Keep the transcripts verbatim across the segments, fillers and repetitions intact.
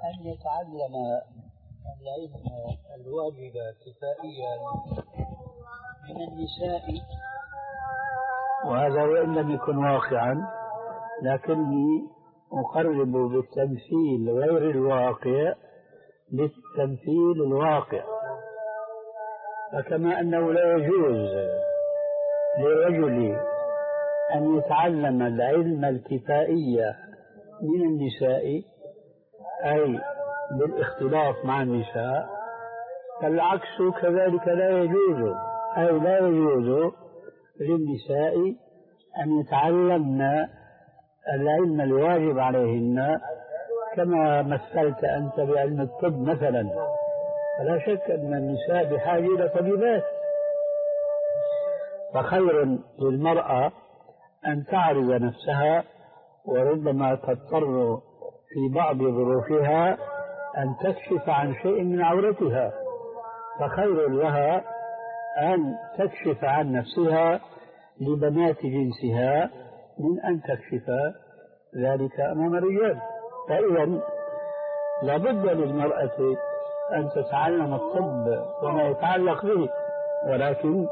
أن يتعلم العلم الواجب كفائيا من النساء، وهذا وإن لم يكن واقعا لكني أقرب بالتمثيل غير الواقع للتمثيل الواقع. فكما أنه لا يجوز لرجل أن يتعلم العلم الكفائي من النساء أي بالاختلاط مع النساء، فالعكس كذلك لا يجوز، أي لا يجوز للنساء أن يتعلمن العلم الواجب عليهن كما مثلت أنت بعلم الطب مثلا. فلا شك أن النساء بحاجة إلى طبيبات، فخير للمرأة أن تعرض نفسها، وربما تضطر في بعض ظروفها أن تكشف عن شيء من عورتها، فخير لها أن تكشف عن نفسها لبنات جنسها من أن تكشف ذلك أمام الرجال. فإذا لابد للمرأة أن تتعلم الطب وما يتعلق به، ولكن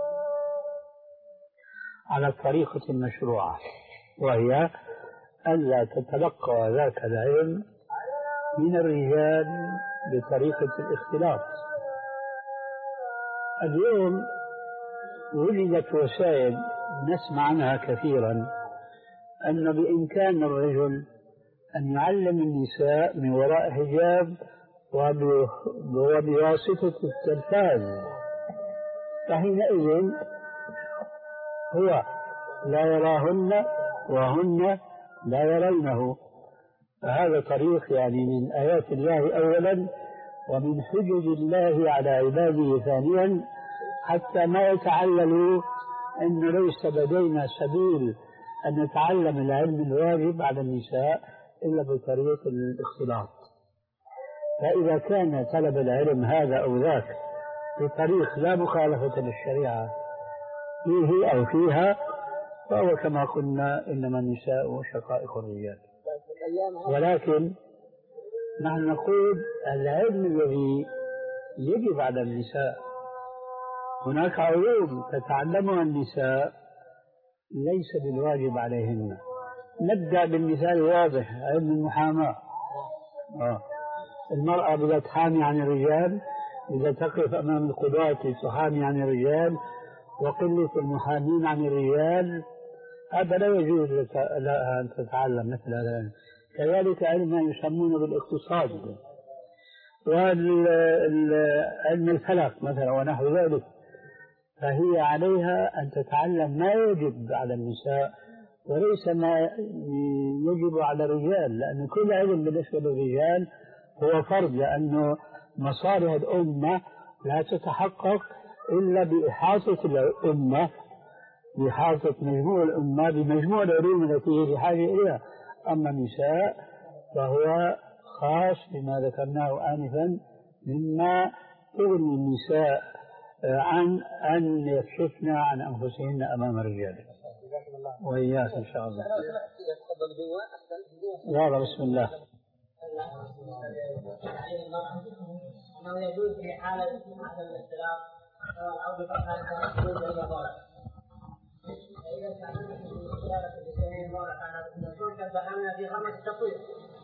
على الطريقة المشروعة، وهي ألا تتلقى ذاك العلم من الرجال بطريقة الاختلاط. اليوم وجدت وسائل نسمع عنها كثيرا أن بإمكان الرجل أن يعلم النساء من وراء حجاب وبواسطة التلفاز، فحينئذ هو لا يراهن وهن لا يرونه. فهذا طريق يعني من آيات الله أولا، ومن حجج الله على عباده ثانيا، حتى ما يتعللوا أن ليس لدينا سبيل أن نتعلم العلم الواجب على النساء إلا بطريقة الاختلاط. فإذا كان طلب العلم هذا أو ذاك بطريق لا مخالفة للشريعة فيه أو فيها، فهو كما قلنا إنما النساء شقائق الرجال. ولكن نحن نقول العلم الذي يجب على النساء، هناك علوم تتعلمها النساء ليس بالواجب عليهن. نبدأ بالمثال الواضح، علم المحاماة. آه. المرأة بدها تحامي عن الرجال، إذا تقف أمام القضاة تحامي عن الرجال، وقلة المحامين عن الرجال، هذا لا يجوز لها أن تتعلم مثل هذا. كذلك علم ما يسمونه بالاقتصاد وعلم الفلك مثلا ونحو ذلك، فهي عليها أن تتعلم ما يجب على النساء وليس ما يجب على الرجال، لأن كل علم بالنسبة للرجال هو فرض، لأنه مصالح الأمة لا تتحقق إلا بإحاطة الأمة، بإحاطة مجموع الأمة بمجموع العلوم التي هي بحاجة إليها. أما النساء فهو خاص بما ذكرناه آنفا مما تغني النساء عن أن يكشفن عن أنفسهن أمام الرجال. وإياك إن شاء الله. يلا بسم الله. أنه يجوز في حالة عدم الاختلاط أو بفتحة يجوز إلى ضرر. فإذا كان في زيادة الاثنين ضرر كان يكون كالبهامة في خمس تطوير.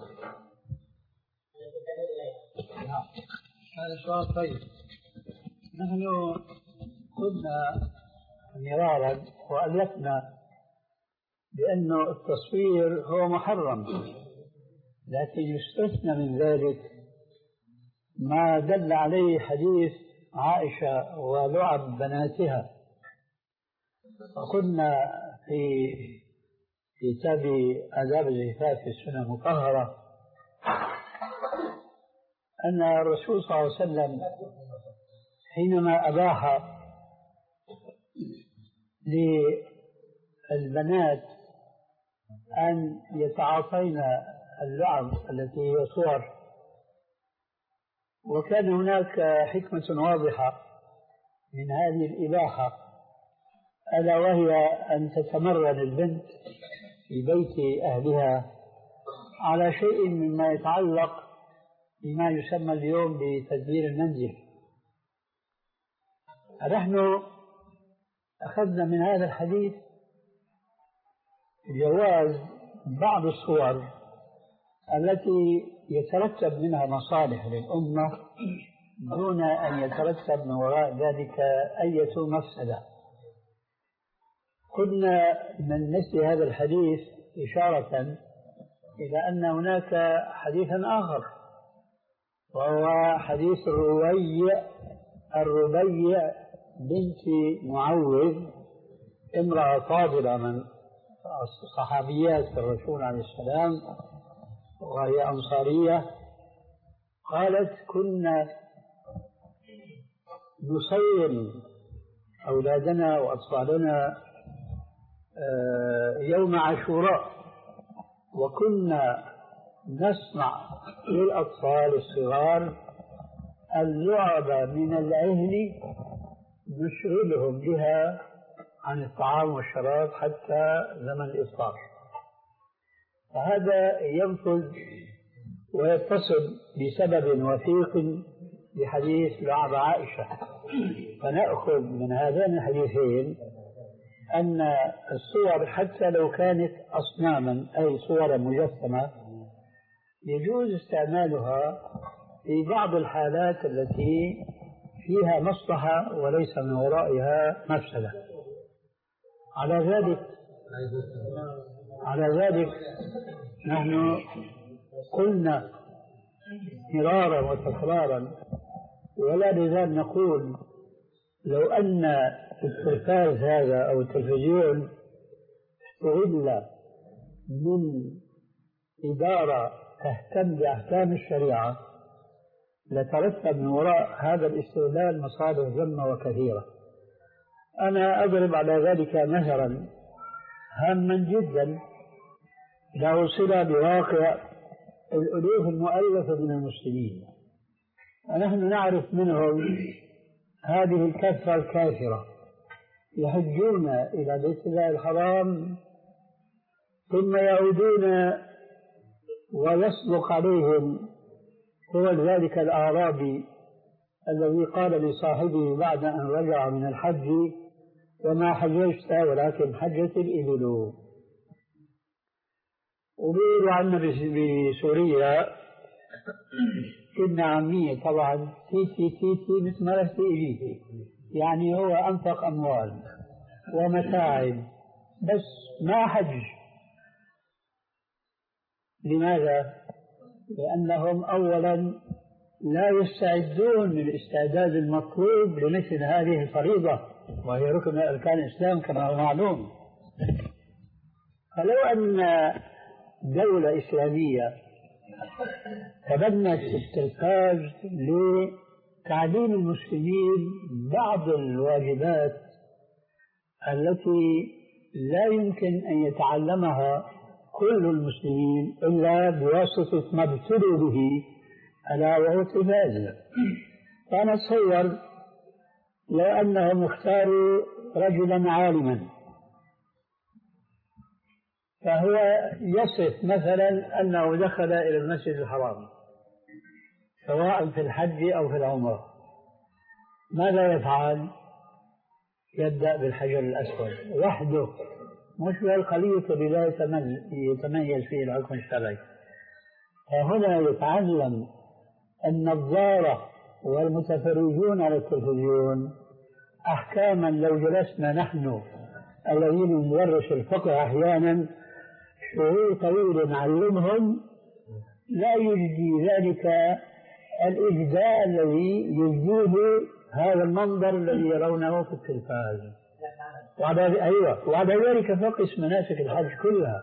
هذا سؤال طيب. نحن قلنا مرارا وألفنا بأنه التصوير هو محرم، لكن يستثنى من ذلك ما دل عليه حديث عائشة ولعب بناتها. وقلنا في كتاب آداب الزفاف في السنة المطهرة أن الرسول صلى الله عليه وسلم حينما أباح للبنات أن يتعاطين اللعب التي هي صور، وكان هناك حكمة واضحة من هذه الإباحة، ألا وهي أن تتمرن البنت في بيت أهلها على شيء مما يتعلق بما يسمى اليوم بتدبير المنزل. نحن أخذنا من هذا الحديث جواز بعض الصور التي يترتب منها مصالح للأمة دون أن يترتب من وراء ذلك أي مفسدة. قلنا من مثل هذا الحديث إشارة إلى أن هناك حديثا آخر، وهو حديث الربيع الربيع بنت معوذ، امرأة فاضلة من صحابيات الرسول عليه السلام، وهي أنصارية. قالت: كنا نصير أولادنا وأطفالنا يوم عاشوراء، وكنا نصنع للأطفال الصغار اللعب من العهن نشغلهم بها عن الطعام والشراب حتى زمن الإفطار. فهذا ينفذ ويتصل بسبب وثيق بحديث لعب عائشة. فنأخذ من هذين الحديثين أن الصور حتى لو كانت أصناما أي صورا مجسمة يجوز استعمالها في بعض الحالات التي فيها مصلحة وليس من ورائها مفسدة. على ذلك على ذلك نحن قلنا مرارا وتكرارا ولا نزال نقول: لو أن التلفاز هذا أو التلفزيون استغل من إدارة تهتم بأحكام الشريعة لترتب من وراء هذا الاستغلال مصالح جمة وكثيرة. أنا أضرب على ذلك مثلا هاما جدا له صلة بواقع الألوف المؤلفة من المسلمين، ونحن نعرف منهم هذه الكثرة الكافرة يحجون إلى بيت الله الحرام ثم يعودون ويصدق عليهم هو ذلك الأعرابي الذي قال لصاحبه بعد أن رجع من الحج: وما حججت ولكن حجت الإبل. وبيقولوا عنا بسوريا كنا عامية طبعا تيتي تيتي مثل ما رأيت إليه، يعني هو أنفق أموال ومتاعب بس ما حج. لماذا؟ لأنهم أولا لا يستعدون للاستعداد المطلوب لمثل هذه الفريضة، وهي ركن من أركان الإسلام كما هو معلوم. فلو أن دولة إسلامية تبنت التلفاز لتعليم المسلمين بعض الواجبات التي لا يمكن أن يتعلمها كل المسلمين إلا بواسطة ما ابتلوا به ألا وهو التلفاز، فأنا أتصور لو أنهم اختاروا رجلا عالما فهو يصف مثلا أنه دخل إلى المسجد الحرام سواء في الحج أو في العمرة، ماذا يفعل؟ يبدأ بالحجر الأسود وحده، مش بالخليط اللي لا يتميز فيه الحكم الشرعي. فهنا يتعلم النظارة والمتفرجون على التلفزيون أحكاما لو جلسنا نحن الذين ندرس الفقه أحيانا شهور طويلة نعلمهم لا يجدي ذلك الإجداء الذي يجديه هذا المنظر الذي يرونه في التلفاز. وعلى أيوة وعلى ذلك فقس مناسك الحج كلها.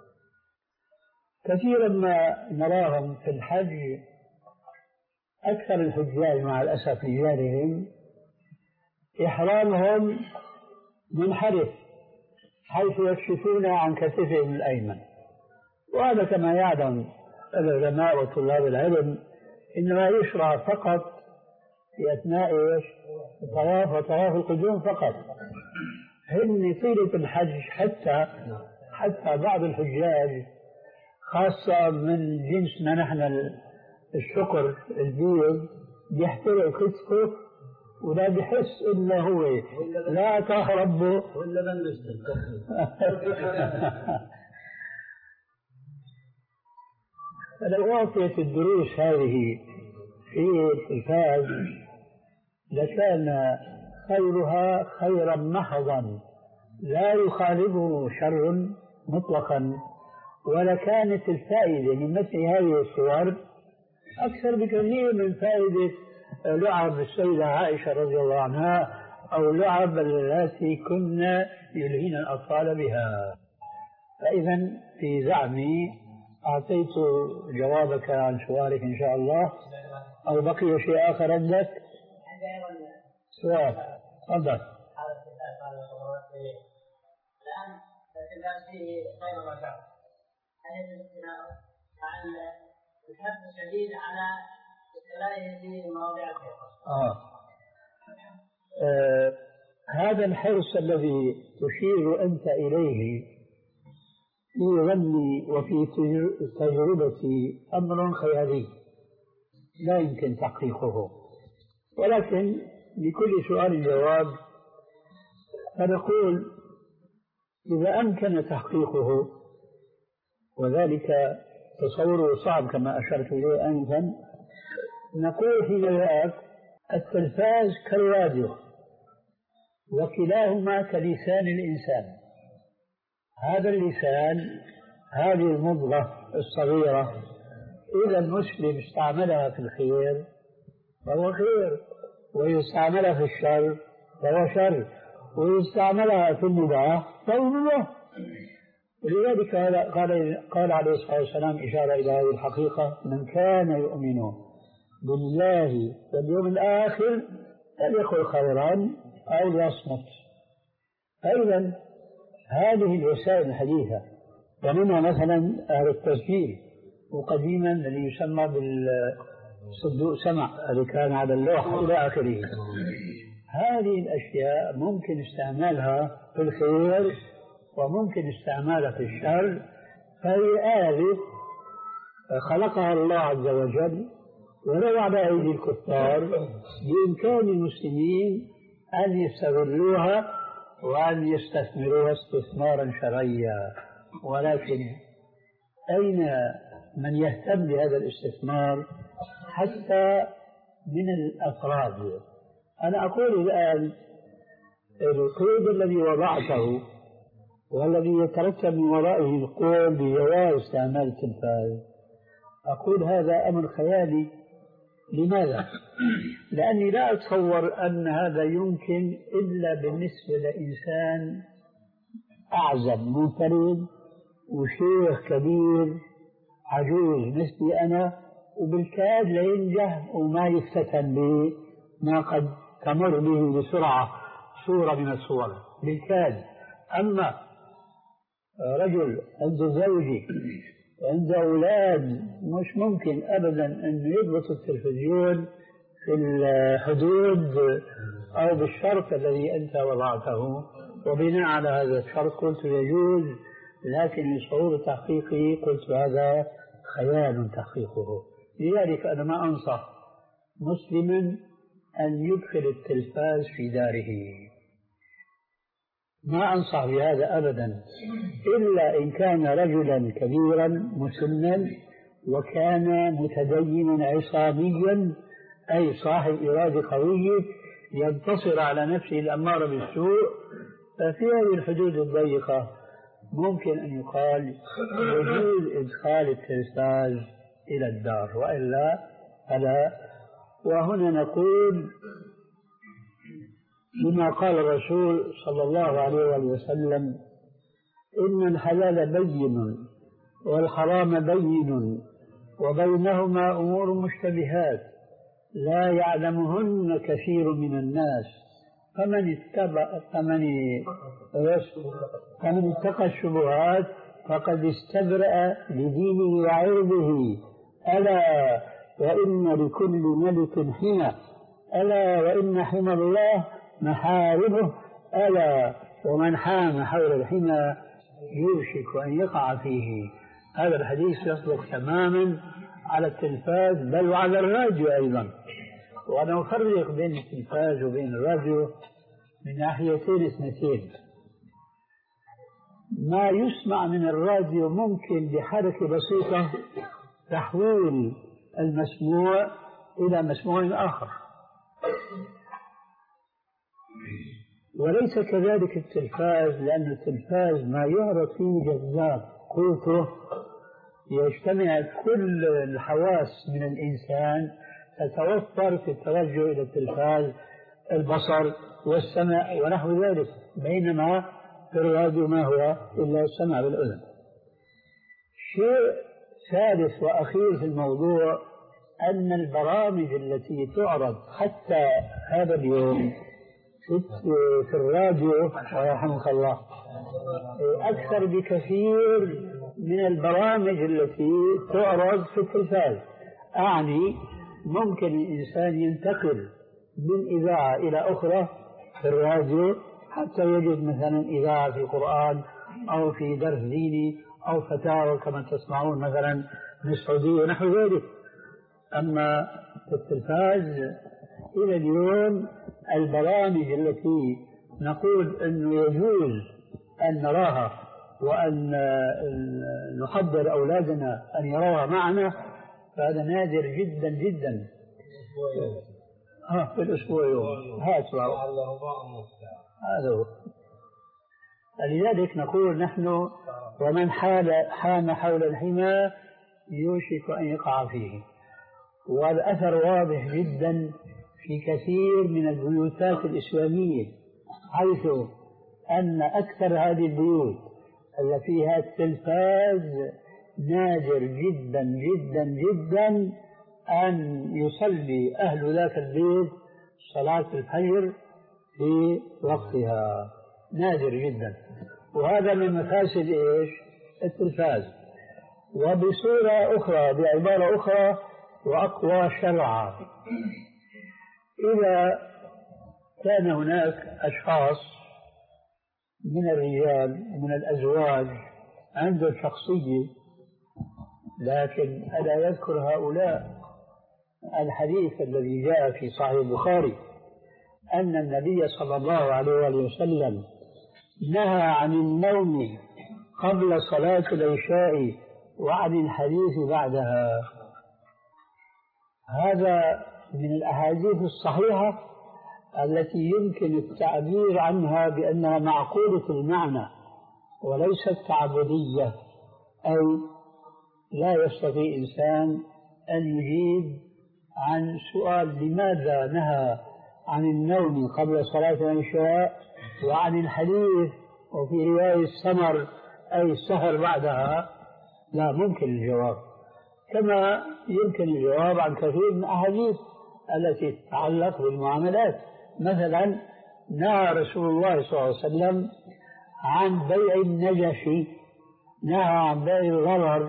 كثيرا ما نراهم في الحج أكثر الحجاج مع الأسف لجانهم إحرامهم منحرف حيث يكشفون عن كتفهم الأيمن، وهذا كما يعلم العلماء وطلاب العلم إنما يشرع فقط في أثناء الطواف وطواف القدوم فقط. هن طيلة الحج حتى حتى بعض الحجاج خاصة من جنسنا نحن الشقر البيض بيحترق كتفه ولا بيحس إلا هو لا تهرب ولا بنشتغل. فلو أعطيت الدروس هذه في التلفاز لكان خيرها خيرا محضا لا يخالفه شر مطلقا، ولكانت الفائدة من مثل هذه الصور أكثر بكثير من فائدة لعب السيدة عائشة رضي الله عنها أو لعب التي كنا يلهين الأطفال بها. فإذا في زعمي أعطيت جوابك عن سؤالك إن شاء الله، أو بقي شيء آخر عندك؟ سؤال تفضل. الآن الناس فيه خير وشر، هل عن الحث الشديد على استغلاله في مواضيع الخير؟ آه. آه. هذا الحرص الذي تشير أنت إليه في ظني وفي تجربتي أمر خيالي لا يمكن تحقيقه، ولكن لكل سؤال جواب. فنقول إذا أمكن تحقيقه، وذلك تصوره صعب كما أشرت إليه آنفا، نقول في ذلك التلفاز كالراديو وكلاهما كلسان الإنسان. هذا اللسان، هذه المضغة الصغيرة، إذا المسلم استعملها في الخير فهو خير، ويستعملها في الشر فهو شر، ويستعملها في المباح فهو مباح. ولذلك قال قال عليه الصلاة والسلام إشارة إلى هذه الحقيقة: من كان يؤمن بالله واليوم الآخر فليقل خيرا أو ليصمت. أيضا هذه الوسائل الحديثة، ومنها مثلا أهل التسجيل، وقديما الذي يسمى بالصندوق سمع اللي كان على اللوح إلى آخره، هذه الأشياء ممكن استعمالها في الخير وممكن استعمالها في الشر. فهي آلة خلقها الله عز وجل ولو على أيدي الكفار، بإمكان المسلمين أن يستغلوها وأن يستثمروها استثمارا شرعيا. ولكن أين من يهتم بهذا الاستثمار حتى من الأفراد؟ أنا أقول الآن القيد الذي وضعته والذي يترتب من ورائه القول بجواز استعمال التلفاز، أقول هذا أمر خيالي. لماذا؟ لأني لا أتصور أن هذا يمكن إلا بالنسبة لإنسان أعزب منفرد وشيخ كبير عجوز مثلي أنا، وبالكاد لا ينجح وما يفتتن بما قد تمر به بسرعة صورة من الصور بالكاد. أما رجل عنده زوجي وعنده أولاد مش ممكن أبدا أن يضبط التلفزيون في الحدود أو بالشرط الذي أنت وضعته، وبناء على هذا الشرط قلت يجوز، لكن لصعوبة تحقيقه قلت هذا خيال تحقيقه. لذلك أنا ما أنصح مسلما أن يدخل التلفاز في داره، ما أنصح بهذا أبدا، إلا إن كان رجلا كبيرا مسنا وكان متدينا عصاميا، أي صاحب إرادة قوية ينتصر على نفسه الأمارة بالسوء. ففي هذه الحدود الضيقة ممكن أن يقال يجوز إدخال التلفاز إلى الدار، وإلا فلا. وهنا نقول لما قال الرسول صلى الله عليه وسلم: إن الحلال بين والحرام بين وبينهما أمور مشتبهات لا يعلمهن كثير من الناس، فمن اتبع فمن فمن اتقى الشبهات فقد استبرأ لدينه وعرضه. ألا وإن لكل ملك حمى، ألا وإن حمى الله محارمه، ألا ومن حام حول الحمى يوشك أن يقع فيه. هذا الحديث يصدق تماما على التلفاز بل وعلى الراديو أيضا. وأنا أفرق بين التلفاز وبين الراديو من ناحيتين اثنتين. ما يسمع من الراديو ممكن بحركة بسيطة تحويل المسموع إلى مسموع آخر، وليس كذلك التلفاز، لأن التلفاز ما يعرض فيه جذاب قوته يجتمع كل الحواس من الإنسان تتوفر في التوجه إلى التلفاز، البصر والسمع ونحو ذلك، بينما في الراديو ما هو إلا السمع بالأذن. شيء ثالث وأخير في الموضوع أن البرامج التي تعرض حتى هذا اليوم في الراديو ورحمك الله أكثر بكثير من البرامج التي تعرض في التلفاز. أعني ممكن الإنسان ينتقل من إذاعة إلى أخرى في الراديو حتى يجد مثلا إذاعة في القرآن أو في درس ديني أو فتاوى كما تسمعون مثلا من السعودية ونحو ذلك. أما في التلفاز إلى اليوم البرامج التي نقول أنه يجوز أن نراها وأن نحضر أولادنا أن يروها معنا فهذا نادر جدا جدا. ها في الأسبوع يوم هذا هو. لذلك نقول نحن ومن حال حام حول الحمى يوشك أن يقع فيه. والأثر واضح جدا في كثير من البيوتات الإسلامية، حيث أن أكثر هذه البيوت التي فيها التلفاز نادر جدا جدا جدا أن يصلي أهل ذاك البيت صلاة الفجر في وقتها، نادر جدا. وهذا من مفاسد إيش؟ التلفاز. وبصورة أخرى بعبارة أخرى وأقوى شرعا، إذا كان هناك أشخاص من الرجال ومن الأزواج عندهم شخصية، لكن ألا يذكر هؤلاء الحديث الذي جاء في صحيح البخاري أن النبي صلى الله عليه وسلم نهى عن النوم قبل صلاة العشاء وعن الحديث بعدها. هذا من الأحاديث الصحيحة التي يمكن التعبير عنها بأنها معقولة المعنى وليست تعبدية، أي لا يستطيع إنسان أن يجيب عن سؤال لماذا نهى عن النوم قبل صلاة العشاء وعن الحديث وفي رواية السمر أي السهر بعدها. لا ممكن الجواب، كما يمكن الجواب عن كثير من الأحاديث التي تتعلق بالمعاملات. مثلا نهى رسول الله صلى الله عليه وسلم عن بيع النجش، نهى عن بيع الغرر.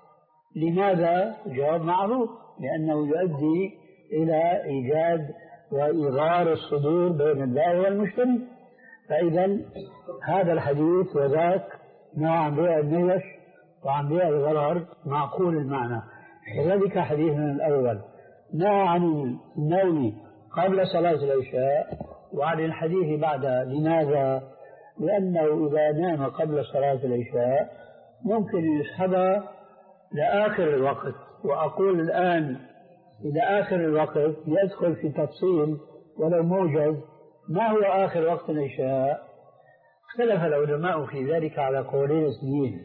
لماذا؟ جواب معروف، لأنه يؤدي إلى إيجاد وإغار الصدور بين البائع والمشتري. فإذا هذا الحديث وذاك نهى عن بيع النجش وعن بيع الغرر معقول المعنى. كذلك حديثنا الأول نهى عن النوم قبل صلاة العشاء وعن الحديث بعدها. لماذا؟ لأنه إذا نام قبل صلاة العشاء ممكن يسحب لآخر الوقت. وأقول الآن إلى آخر الوقت يدخل في تفصيل ولو موجز. ما هو آخر وقت العشاء؟ اختلف العلماء في ذلك على قولين اثنين.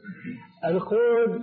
القول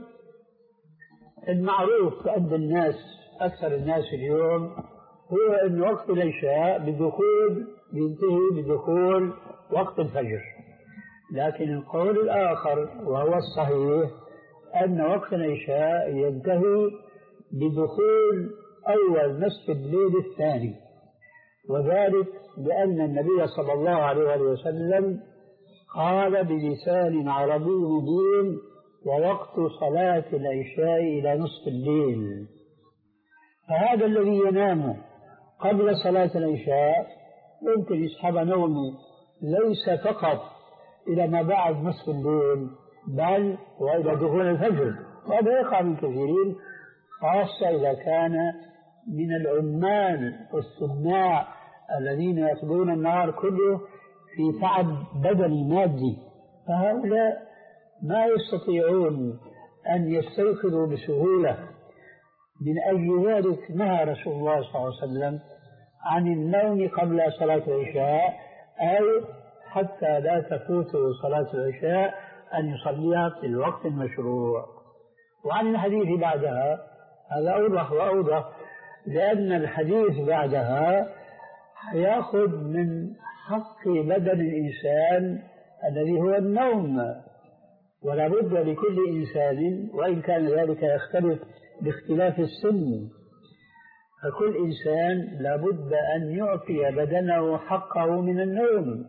المعروف عند الناس أكثر الناس اليوم هو أن وقت العشاء بدخول ينتهي بدخول وقت الفجر. لكن القول الآخر وهو الصحيح أن وقت العشاء ينتهي بدخول أول نصف الليل الثاني، وذلك لأن النبي صلى الله عليه وسلم قال بلسان عربي مبين ووقت صلاة العشاء إلى نصف الليل. فهذا الذي ينام قبل صلاة العشاء ممكن يسحب نومه ليس فقط إلى ما بعد نصف الليل بل وإلى دخول الفجر. وهذا يقع من كثيرين خاصة إذا كان من العمال والصناع الذين يقضون النهار كله في تعب بدني مادي، فهؤلاء ما يستطيعون أن يستيقظوا بسهولة. من أجل ذلك نهى رسول الله صلى الله عليه وسلم عن النوم قبل صلاة العشاء، أو حتى لا تفوته صلاة العشاء أن يصليها في الوقت المشروع. وعن الحديث بعدها هذا أوضح وأوضح، لأن الحديث بعدها يأخذ من حق بدن الإنسان الذي هو النوم، ولا بد لكل إنسان، وإن كان ذلك يختلف باختلاف السن، فكل إنسان لا بد أن يعطي بدنه حقه من النوم.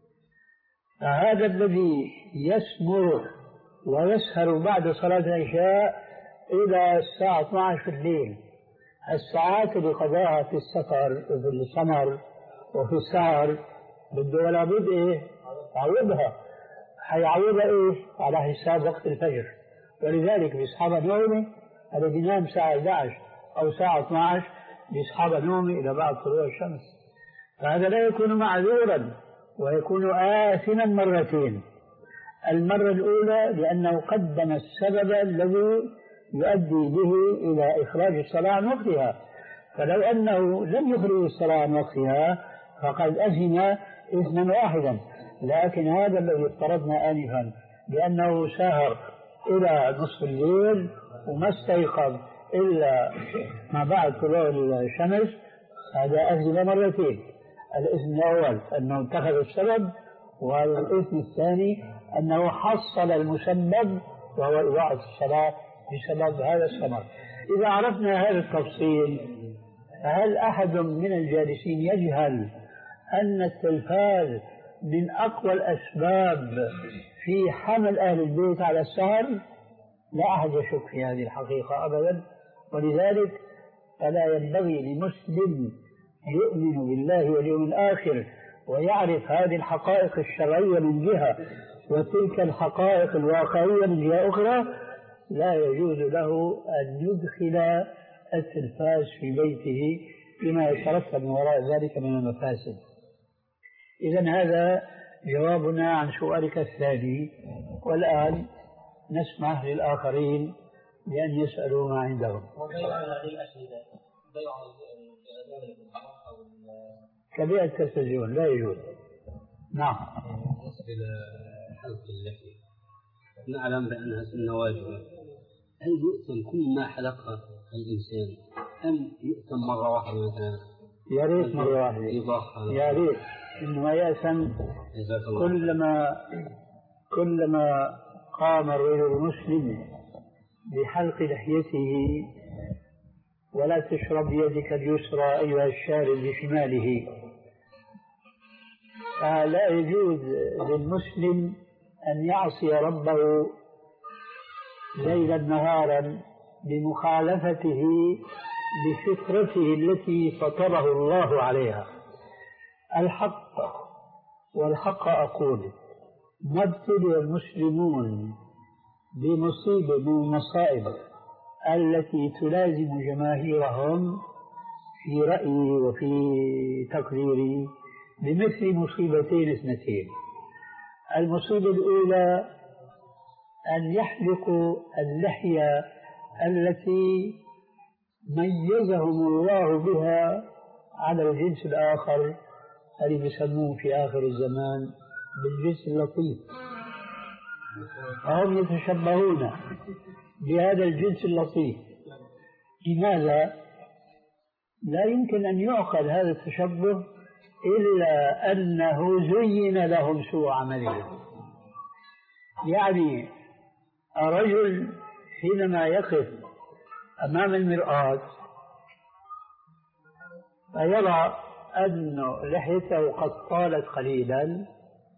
فهذا الذي يسمر ويسهر بعد صلاة العشاء إلى الساعة اثنتي عشرة في الليل، الساعات اللي قضاها في السفر وفي السمر وفي السهر بده ولا بد إيه يعوضها، حيعوضها إيه على حساب وقت الفجر. ولذلك بيصحب نومه الذي بينام الساعة إحدى عشرة أو الساعة اثنتي عشرة بيصحب نومه إلى بعد طلوع الشمس، فهذا لا يكون معذورا ويكون آثما مرتين. المرة الأولى لأنه قدم السبب الذي يؤدي به إلى إخراج الصلاة عن وقتها، فلو أنه لم يخرج الصلاة عن وقتها فقد أثم إثما واحدا. لكن هذا الذي افترضنا آنفا بأنه سهر إلى نصف الليل وما استيقظ إلا ما بعد طلوع الشمس، هذا أثم مرتين. الإثم الأول أنه اتخذ السبب، والإثم الثاني أنه حصل المسبب وهو إضاعة الصلاة بسبب هذا السمر. إذا عرفنا هذا التفصيل، فهل أحد من الجالسين يجهل أن التلفاز من أقوى الأسباب في حمل أهل البيت على السهر؟ لا أحد يشك في هذه الحقيقة أبدا. ولذلك فلا ينبغي لمسلم يؤمن بالله واليوم الآخر ويعرف هذه الحقائق الشرعية من جهة وتلك الحقائق الواقعية من جهة أخرى، لا يجوز له أن يدخل التلفاز في بيته بما يترتب من وراء ذلك من المفاسد. إذن هذا جوابنا عن سؤالك الثاني، والآن نسمح للآخرين بأن يسألوا ما عندهم. كبيع التلفزيون لا يجوز. نعم. بالنسبة لحلق اللحية نعلم بأنها سنة واجبة، هل يؤتم كل ما حلقها الإنسان أم يؤتم مرة واحدة مثلا؟ يا ريت مرة واحدة، يا ريت إنه يأثم كلما كلما قام الرجل المسلم بحلق لحيته. ولا تشرب بيدك اليسرى أيها الشارب بشماله. فلا يجوز للمسلم أن يعصي ربه ليلا نهارا بمخالفته بفطرته التي فطره الله عليها. الحق والحق أقول ما ابتلي المسلمون بمصيبة من المصائب التي تلازم جماهيرهم في رأيي وفي تقديري بمثل مصيبتين اثنتين. المصيبة الأولى أن يحلقوا اللحية التي ميزهم الله بها على الجنس الآخر الذي يسموه في آخر الزمان بالجنس اللطيف، فهم يتشبهون بهذا الجنس اللطيف. لماذا؟ لا يمكن أن يعقل هذا التشبه إلا أنه زين لهم سوء عملهم. يعني الرجل حينما يقف أمام المرآة فيرى أن لحيته قد طالت قليلا،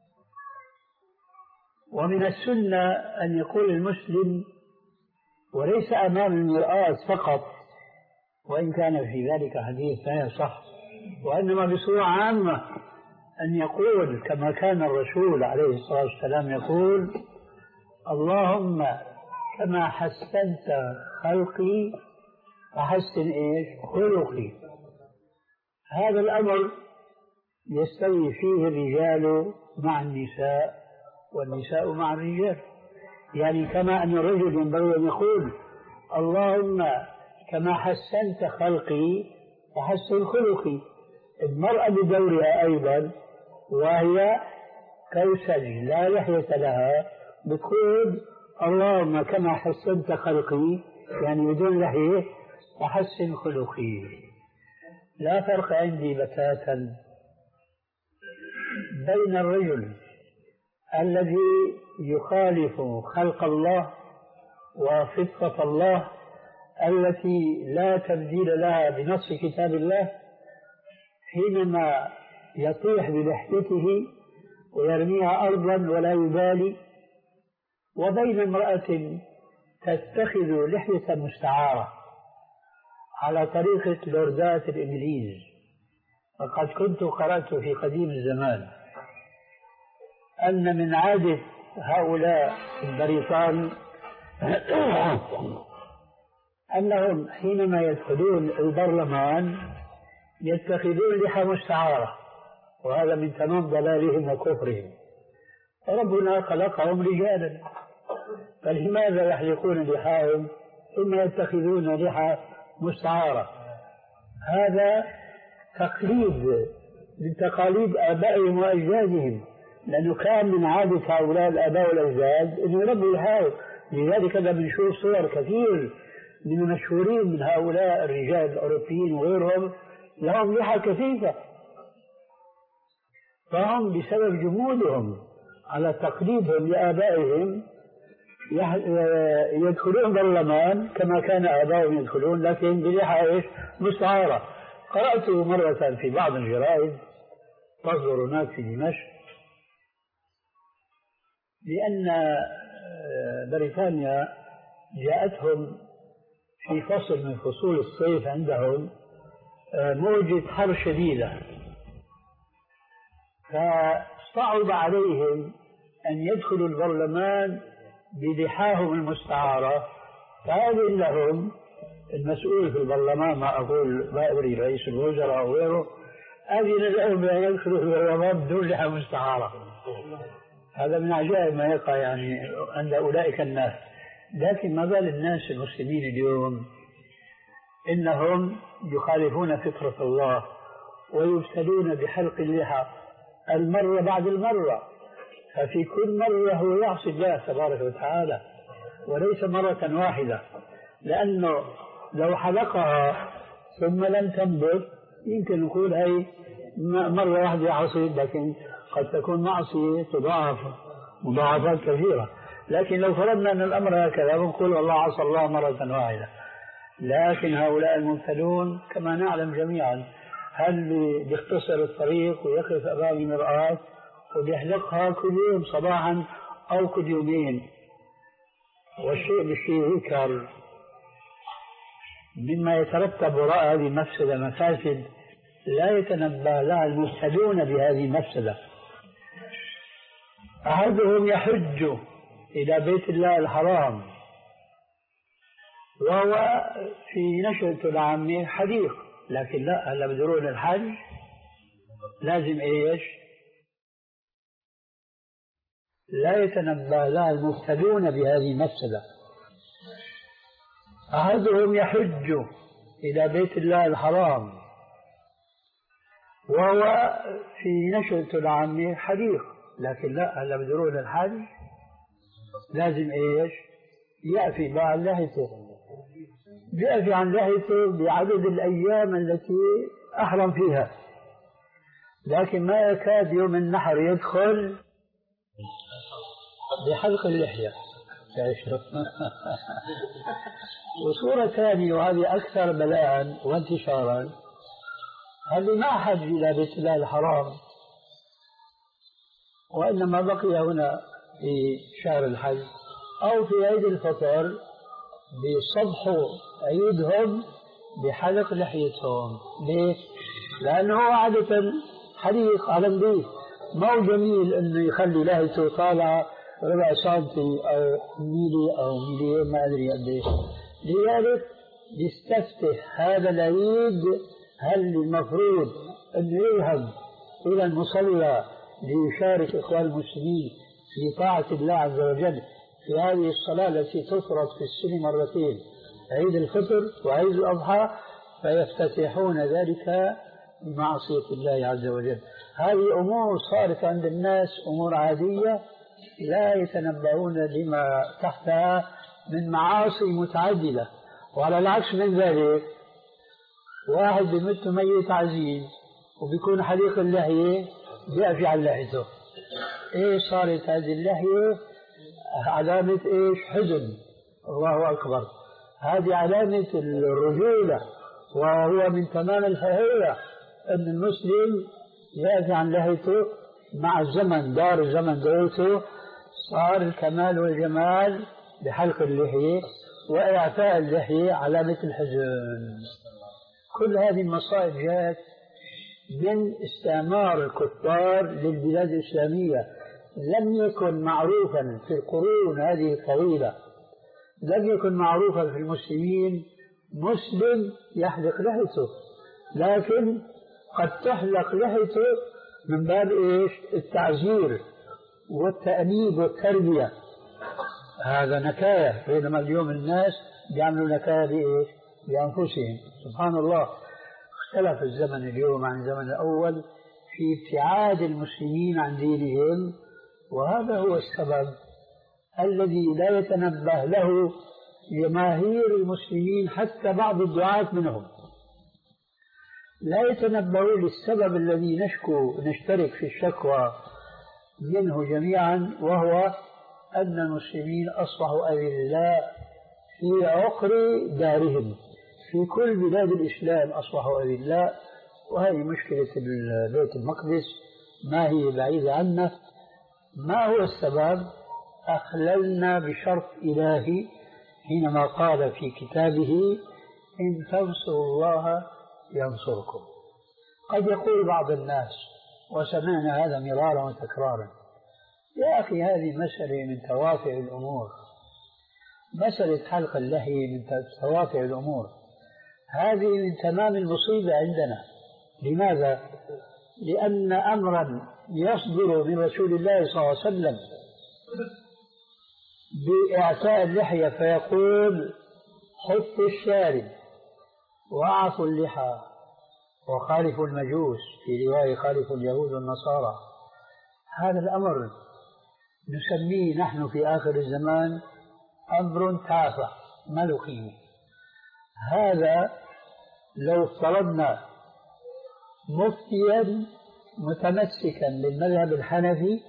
ومن السنة أن يقول المسلم وليس أمام المرآة فقط، وإن كان في ذلك حديث لا يصح، وإنما بصورة عامة أن يقول كما كان الرسول عليه الصلاة والسلام يقول: اللهم كما حسنت خلقي فحسن إيش؟ خلقي. هذا الأمر يستوي فيه الرجال مع النساء والنساء مع الرجال. يعني كما أن الرجل ينبغي أن يقول اللهم كما حسنت خلقي فحسن خلقي. المرأة بدورها أيضا وهي كالثلج لا لحية لها بتقول اللهم كما حسنت خلقي يعني بدون لحية فحسن خلقي. لا فرق عندي بتاتا بين الرجل الذي يخالف خلق الله وفطرة الله التي لا تبديل لها بنص كتاب الله حينما يطيح بلحيته ويرميها أرضا ولا يبالي، وبين امرأة تتخذ لحية مستعارة على طريقة لوردات الإنجليز. وقد كنت قرأت في قديم الزمان أن من عادة هؤلاء البريطان أنهم حينما يدخلون البرلمان يتخذون لحى مستعارة، وهذا من تمام ضلالهم وكفرهم. ربنا خلقهم رجالا فلماذا يحلقون لحاهم ثم يتخذون لحى مستعارة؟ هذا تقليد من تقاليد آبائهم وأجدادهم، لأنه كان من عادة هؤلاء الآباء والأجداد أن يربوا لحاهم. لذلك بنشوف صور كثير من المشهورين من هؤلاء الرجال الأوروبيين وغيرهم لهم لحى كثيفة، فهم بسبب جمودهم على تقليدهم لآبائهم يدخلون البرلمان كما كان آبائهم يدخلون لكن بلحى إيش؟ مستعارة. قرأت مرة في بعض الجرائد تصدر هناك في دمشق بأن بريطانيا جاءتهم في فصل من فصول الصيف عندهم موجة حر شديدة، فصعب عليهم أن يدخلوا البرلمان بلحاهم المستعارة، فأذن لهم المسؤول في البرلمان، ما أقول ما أدري رئيس الوزراء أو غيره، أذن لهم بأن يدخلوا في البرلمان بدون لحى مستعارة. هذا من عجائب ما يقع يعني عند أولئك الناس. لكن ما بال الناس المسلمين اليوم إنهم يخالفون فطرة الله ويبتلون بحلق اللحى المرة بعد المرة، ففي كل مرة هو يعصي الله تبارك وتعالى وليس مرة واحدة، لأنه لو حلقها ثم لم تنبت يمكن نقول هي مرة واحدة يعصي، لكن قد تكون معصية تضاعف مضاعفات كثيرة. لكن لو فرضنا أن الأمر هكذا بنقول والله عصى الله مرة واحدة. لكن هؤلاء المبتلون كما نعلم جميعا هل بيختصر الطريق ويقف أمام المرآة وبيحلقها كل يوم صباحا أو كل يومين، والشيء بالشيء يذكر مما يترتب وراء هذه المفسدة مفاسد لا يتنبه لها المبتلون بهذه المفسدة. أحدهم يحج إلى بيت الله الحرام وهو في نشأته العامة حديق، لكن لا، هلا بدرون الحج لازم إيش؟ لا يتنبه لها المبتلون بهذه المفسدة. أحدهم يحج إلى بيت الله الحرام وهو في نشأته العامة حديق، لكن لا، هلا بدرون الحج لازم إيش؟ يأفي بعد لحيته، يأفي عن لحيته بعدد الأيام التي أحرم فيها، لكن ما يكاد يوم النحر يدخل بحلق اللحية. وصورة ثانية وهذه أكثر بلاء وانتشارا، هل ما حج إلى بيت الله الحرام وإنما بقي هنا في شهر الحج أو في عيد الفطر بيصبحوا عيدهم بحلق لحيتهم. ليش؟ لأنه عادة حليق على نظيف، ما هو جميل أنه يخلي لحيته طالعة ربع سنتي أو ميلي أو ميلي ما أدري قديش. لذلك يستفتح هذا العيد هل المفروض أن يذهب إلى المصلى ليشارك إخوان المسلمين في طاعة الله عز وجل في هذه الصلاة التي تفرض في السنة مرتين، عيد الفطر وعيد الأضحى، فيفتتحون ذلك بمعصية الله عز وجل. هذه أمور صارت عند الناس أمور عادية لا يتنبؤون لما تحتها من معاصي متعددة. وعلى العكس من ذلك واحد بمت ميت عزيز وبيكون حليق اللحية بيقفي على لحيته، ايش صارت هذه اللحية؟ علامة ايش؟ حزن. الله أكبر، هذه علامة الرجولة، وهو من تمام الحياة أن المسلم يأتي عن لحيته. مع الزمن دار الزمن دورته صار الكمال والجمال بحلق اللحية وإعفاء اللحية علامة الحزن. كل هذه المصائب جاءت من استعمار الكفار للبلاد الإسلامية. لم يكن معروفا في القرون هذه الطويلة، لم يكن معروفا في المسلمين مسلم يحلق لحيته، لكن قد تحلق لحيته من باب إيش؟ التعزير والتأنيب والتربية. هذا نكاية، بينما اليوم الناس بيعملوا نكاية بإيش؟ بأنفسهم. سبحان الله، اختلف الزمن اليوم عن الزمن الأول في ابتعاد المسلمين عن دينهم، وهذا هو السبب الذي لا يتنبه له جماهير المسلمين، حتى بعض الدعاة منهم لا يتنبهوا للسبب الذي نشكو نشترك في الشكوى منه جميعا، وهو أن المسلمين أصبحوا أذلاء في عقر دارهم. في كل بلاد الإسلام أصبحوا أذلاء، وهذه مشكلة بيت المقدس ما هي بعيدة عنا. ما هو السبب؟ أخللنا بشرط إلهي حينما قال في كتابه إن تنصروا الله ينصركم. قد يقول بعض الناس، وسمعنا هذا مرارا وتكرارا، يا أخي هذه مسألة من توافع الأمور، مسألة حلق اللحية من توافع الأمور، هذه من تمام المصيبة عندنا. لماذا؟ لأن أمرا يصدر من رسول الله صلى الله عليه وسلم بإعفاء اللحية فيقول حط الشارب وأعفوا اللحى وخالفوا المجوس، في رواية خالفوا اليهود والنصارى، هذا الأمر نسميه نحن في آخر الزمان أمر تافه ما له قيمة. هذا لو افترضنا مفتيا متمسكا بالمذهب الحنفي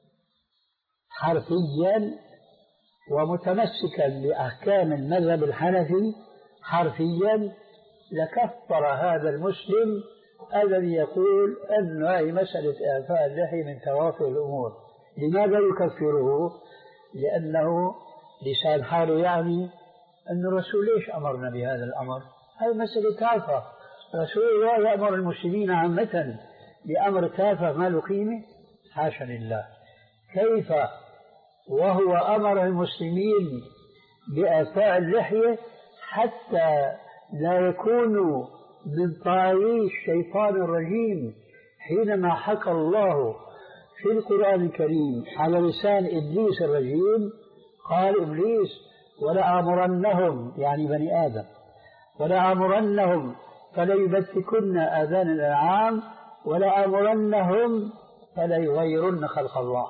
حرفيا ومتمسكا بأحكام المذهب الحنفي حرفيا لكفر هذا المسلم الذي يقول أن هذه مسألة إعفاء اللحية من توافع الأمور. لماذا يكفره؟ لأنه لسان حاله يعني أن الرسول ليش أمرنا بهذا الأمر؟ هذه مسألة تافهة، رسول الله يأمر المسلمين عامة بأمر تافه ما له قيمة؟ حاشا لله. كيف وهو أمر المسلمين بإعفاء اللحية حتى لا يكونوا من طاغي الشيطان الرجيم، حينما حكى الله في القرآن الكريم على لسان إبليس الرجيم قال إبليس ولآمرنهم يعني بني آدم ولآمرنهم فليبتكن آذان الأنعام ولآمرنهم فليغيرن خلق الله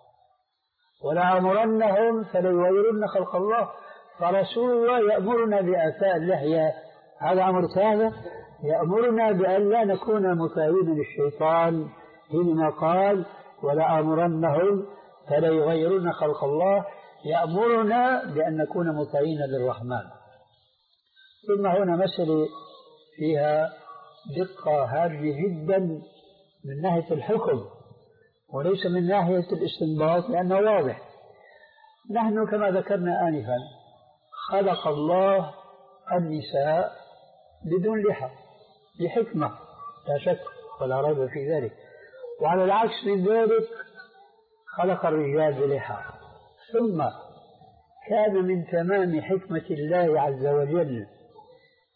ولآمرنهم فليغيرن خلق الله. فرسول الله يأمرنا بإعفاء اللحية، هذا أمر ثابت، يأمرنا بأن لا نكون مثاوين للشيطان حينما قال ولآمرنهم فليغيرن خلق الله، يأمرنا بأن نكون مطيعين للرحمن. ثم هنا مسألة فيها دقة هامة جدا من ناحية الحكم وليس من ناحية الاستنباط، لأنه واضح. نحن كما ذكرنا آنفا خلق الله النساء بدون لحى لحكمة لا شك ولا ريب في ذلك، وعلى العكس من ذلك خلق الرجال بلحى. ثم كان من تمام حكمة الله عز وجل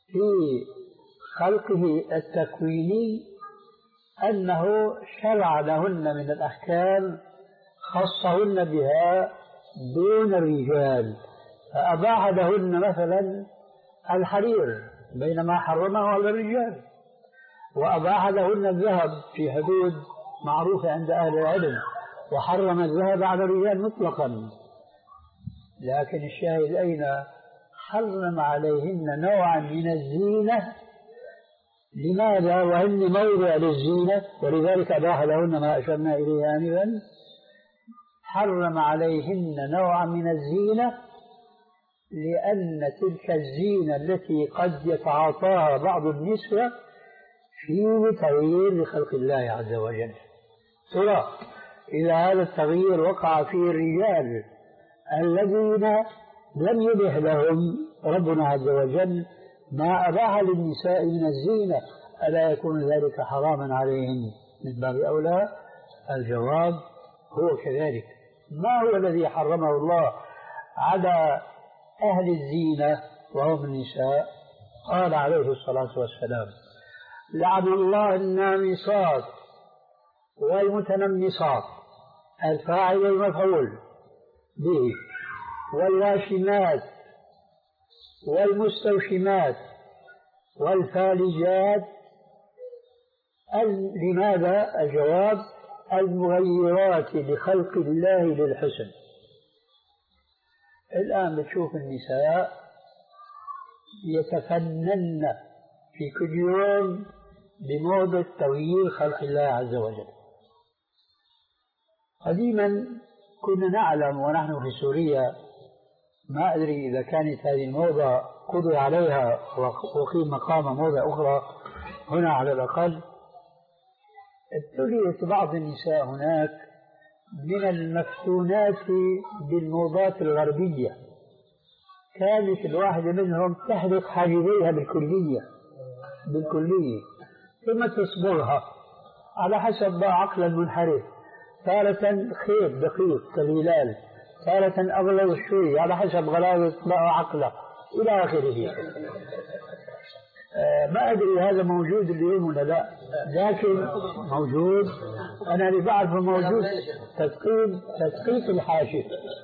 في خلقه التكويني أنه شرع لهن من الأحكام خصهن بها دون الرجال، فأباح لهن مثلا الحرير بينما حرمه على الرجال، وأباح لهن الذهب في حدود معروفة عند أهل العلم، وحرم الذهب على الرجال مطلقا. لكن الشاهد أين؟ حرم عليهن نوعا من الزينة. لماذا؟ وهن موضع للزينة، ولذلك أباح لهن ما أشرنا إليه آنفا. حرم عليهن نوعا من الزينة لأن تلك الزينة التي قد يتعاطاها بعض النسوة فيه تغيير لخلق الله عز وجل. ترى إذا هذا التغيير وقع فيه الرجال الذين لم يبح لهم ربنا عز وجل ما أباح للنساء من الزينة، ألا يكون ذلك حراما عليهم من باب أولى؟ الجواب هو كذلك. ما هو الذي حرمه الله على أهل الزينة وهم النساء؟ قال عليه الصلاة والسلام: لعن الله النامصات والمتنمصات، الفاعل والمفعول به، والواشمات والمستوشمات والفالجات. لماذا؟ الجواب: المغيرات لخلق الله للحسن. الآن بتشوف النساء يتفنن في كل يوم بموضة تغيير خلق الله عز وجل. قديما كنا نعلم ونحن في سوريا، ما أدري إذا كانت هذه الموضة قضي عليها وقيم مقام موضة أخرى هنا على الأقل، ابتليت بعض النساء هناك من المفتونات بالموضات الغربية. كانت الواحدة منهم تحرق حاجبيها بالكلية بالكلية ثم تصبغها على حسب ما عقل المنحرف، تارة خيط دقيق كالهلال، تارة أغلظ شوي على حسب غلاظة ما عقله إلى آخره. آه ما أدري هذا موجود اليوم ولا لا، لكن موجود. أنا اللي بعرفه موجود تثقيف تثقيف الحاشف.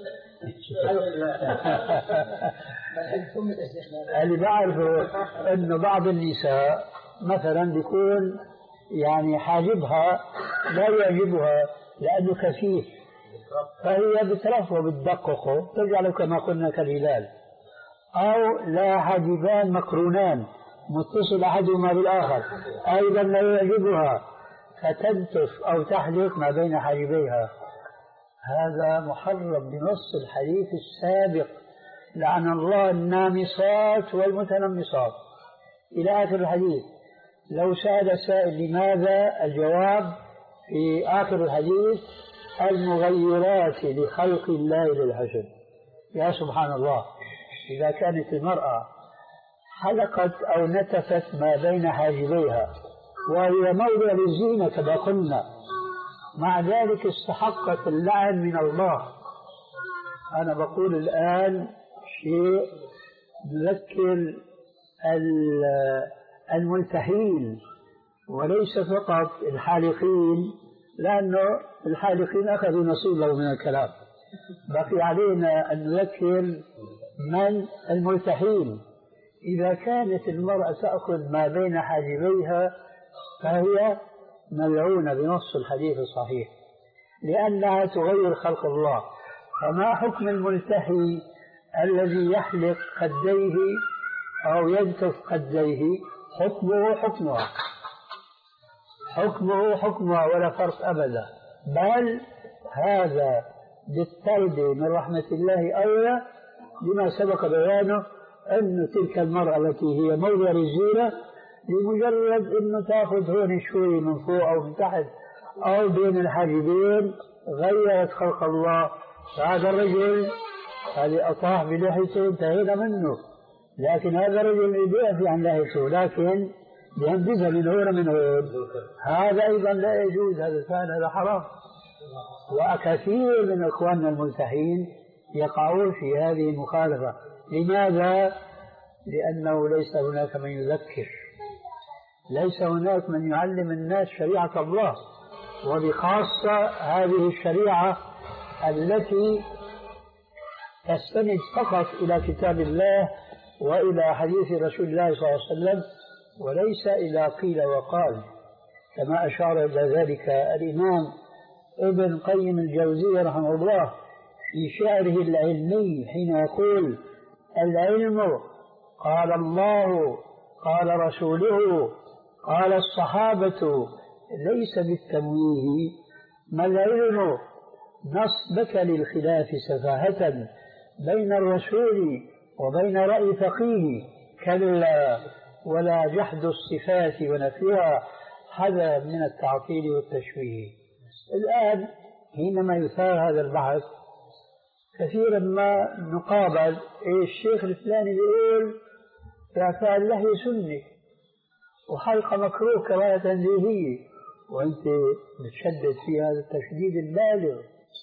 اللي بعرفه أنه بعض النساء مثلا بيكون يعني حاجبها لا يعجبها لأنه كثيف، فهي بترفه بتدققه تجعله كما قلنا كالهلال، أو لا حاجبان مقرونان متصل أحدهما بالآخر أيضا لا يعجبها فتنتف أو تحلق ما بين حاجبيها. هذا محرم بنص الحديث السابق: لعن الله النامصات والمتنمصات إلى آخر الحديث. لو سأل سائل لماذا؟ الجواب في آخر الحديث: المغيرات لخلق الله للحسن. يا سبحان الله، إذا كانت المرأة حلقت أو نتفت ما بين حاجبيها وهي موضع للزينة كما قلنا، مع ذلك استحقت اللعن من الله. أنا بقول الآن شيء يذكر الملتحين وليس فقط الحالقين، لأنه الحالقين أخذوا نصيبه من الكلام، بقي علينا أن نذكر من الملتحين. إذا كانت المرأة تأخذ ما بين حاجبيها فهي ملعونة بنص الحديث الصحيح لأنها تغير خلق الله. فما حكم الملتحي الذي يحلق خديه أو ينتف خديه؟ حكمه حكمها حكمه حكمها ولا فرق أبدا، بل هذا بالتوبة من رحمة الله أولى لما سبق بيانه أن تلك المرأة التي هي موضع الزينة لمجرد أنه تأخذ هون شوي من فوق أو من تحت أو بين الحاجبين غيرت خلق الله. فهذا الرجل هذه أطاح بلحيته انتهينا منه، لكن هذا الرجل يدافع عن لحيته لكن ينبذها من هون من هون، هذا أيضا لا يجوز، هذا الفعل هذا حرام. وكثير من إخواننا الملتحين يقعون في هذه المخالفة. لماذا؟ لأنه ليس هناك من يذكر، ليس هناك من يعلم الناس شريعة الله، وبخاصة هذه الشريعة التي تستند فقط إلى كتاب الله وإلى حديث رسول الله صلى الله عليه وسلم، وليس إلى قيل وقال، كما أشار إلى ذلك الإمام ابن قيم الجوزية رحمه الله في شعره العلمي حين يقول: العلم قال الله قال رسوله قال الصحابة ليس بالتمويه، ما العلم نصبك للخلاف سفاهة بين الرسول وبين رأي فقيه، كلا ولا جحد الصفات ونفيها حذا من التعطيل والتشويه. الآن حينما يثار هذا البحث كثيرا ما نقابل إيه الشيخ الفلاني بيقول إعفاء اللحية سنة وحلق مكروه كراهة تنزيهية، وأنت بتشدد في هذا التشديد البالغ.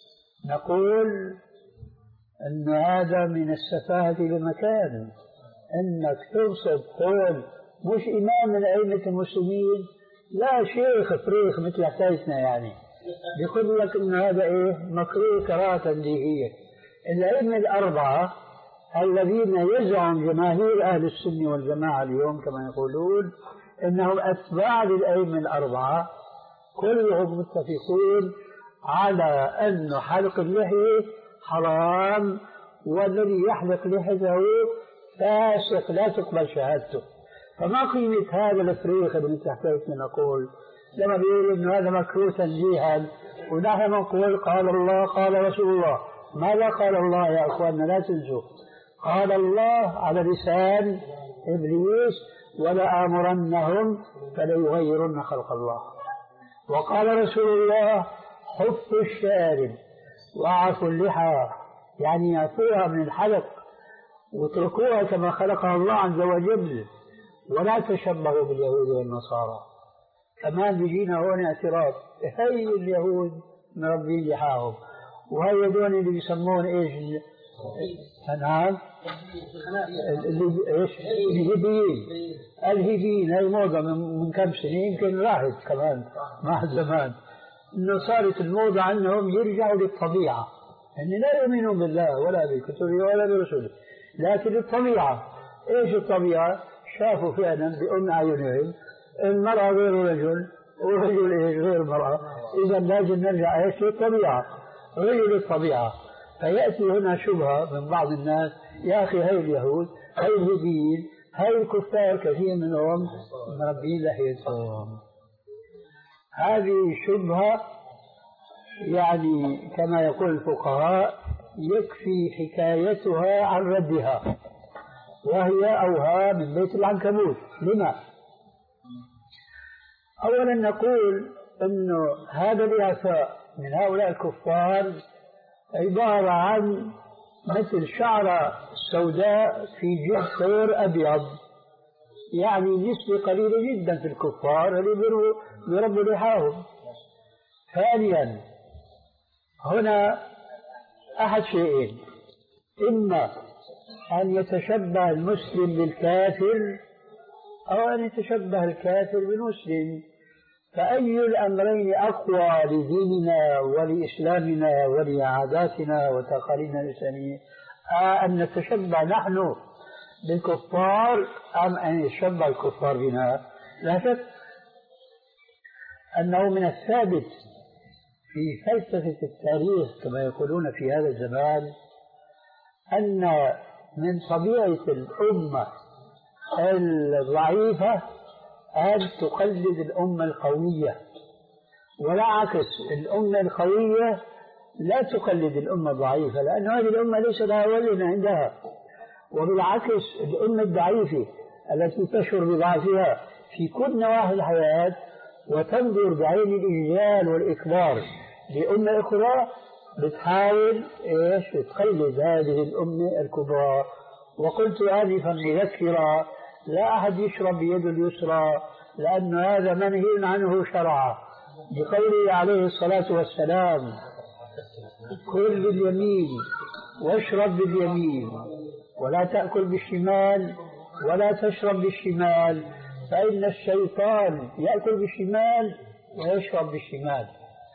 نقول أن هذا من السفاهة بمكان، أنك تنصب قول مش إمام من أئمة المسلمين، لا شيخ فريخ مثل حكايتنا يعني بيقول لك إن هذا إيه مكروه كراهة تنزيهية. الأئمة الأربعة الذين يزعم جماهير أهل السنة والجماعة اليوم كما يقولون إنهم أتباع للأئمة الأربعة، كلهم متفقون على أن حلق اللحية حرام، والذي يحلق لحيته فاسق لا تقبل شهادته. فما قيمة هذا الفريق اللي مثل حكايتنا نقول لما بيقولوا إنه هذا مكروه تنزيها، ونحن نقول قال الله قال رسول الله. ماذا قال الله يا أخواننا؟ لا تنسوا، قال الله على لسان إبليس: ولا آمرنهم فليغيرن خلق الله. وقال رسول الله: حفوا الشارب وأعفوا اللحى، يعني يعفوها من الحلق واتركوها كما خلقها الله عز وجل، ولا تشبهوا باليهود والنصارى. كمان بيجينا هون اعتراض: هي اليهود مربين لحاهم، وهي دول اللي بيسمون ايش؟ نعم، اللي ايش؟ الهيبيين. الهيبيين هي موضة من كم سنة، يمكن راحت كمان مع الزمان، انه صارت الموضة عنهم يرجعوا للطبيعة، يعني لا يؤمنون بالله ولا بكتبه ولا برسوله، لكن الطبيعة. ايش الطبيعة؟ شافوا فعلا بأم أعينهم المرأة غير رجل والرجل ايش غير المرأة، اذا لازم نرجع ايش للطبيعة، غير الطبيعة. فيأتي هنا شبهة من بعض الناس: يا أخي هاي اليهود هاي الهديين هاي الكفار كثير منهم مربين لحيتهم. هذه شبهة يعني كما يقول الفقهاء يكفي حكايتها عن ردها، وهي أوهام من بيت العنكبوت. لما؟ أولا نقول أنه هذا الإعفاء من هؤلاء الكفار عبارة عن مثل شعرة سوداء في جلد ثور أبيض، يعني نسبة قليلة جدا في الكفار اللي بيربوا لحاهم. ثانيا هنا أحد شيئين: إما أن يتشبه المسلم بالكافر، أو أن يتشبه الكافر بالمسلم. فأي الأمرين أقوى لديننا ولإسلامنا ولعاداتنا وتقاليدنا الإسلامية؟ أن نتشبه نحن بالكفار أم أن يتشبه الكفار بنا؟ لا شك أنه من الثابت في فلسفة التاريخ كما يقولون في هذا الزمان أن من طبيعة الأمة الضعيفة أن تقلد الأمة القوية، ولا عكس، الأمة القوية لا تقلد الأمة الضعيفة، لأن هذه الأمة ليس لها ولي عندها. وبالعكس الأمة الضعيفة التي تشعر بضعفها في كل نواحي الحياة وتنظر بعين الإجلال والإكبار لأمة أخرى بتحاول إيش تقلد هذه الأمة الكبرى. وقلت آنفا مذكرا: لا أحد يشرب بيده اليسرى، لأن هذا منهي عنه شرعا، بقوله عليه الصلاة والسلام: كل باليمين واشرب باليمين ولا تأكل بالشمال ولا تشرب بالشمال فإن الشيطان يأكل بالشمال ويشرب بالشمال.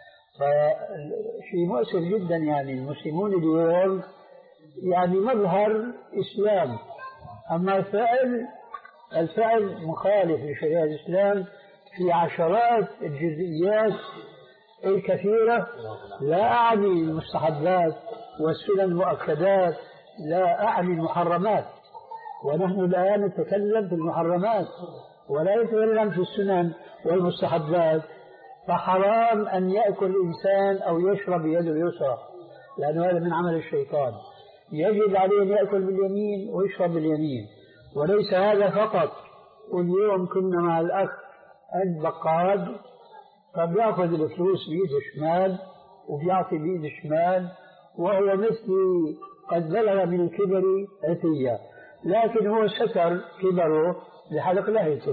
فشيء مؤسف جدا. يعني المسلمون اليوم يعني مظهر إسلام، أما الفعل الفعل مخالف لشريعة الإسلام في عشرات الجزئيات الكثيرة. لا أعني المستحبات والسنن المؤكدات، لا أعني المحرمات، ونحن الآن نتكلم في المحرمات ولا نتكلم في السنن والمستحبات. فحرام أن يأكل الإنسان أو يشرب بيده اليسرى، لأنه هذا من عمل الشيطان. يجب عليه أن يأكل باليمين ويشرب باليمين. وليس هذا فقط، واليوم كنا مع الأخ البقال فبيأخذ الفلوس بيد الشمال وبيعطي بيد الشمال، وهو مثلي قد بلغ من الكبر عتيا، لكن هو ستر كبره بحلق لحيته.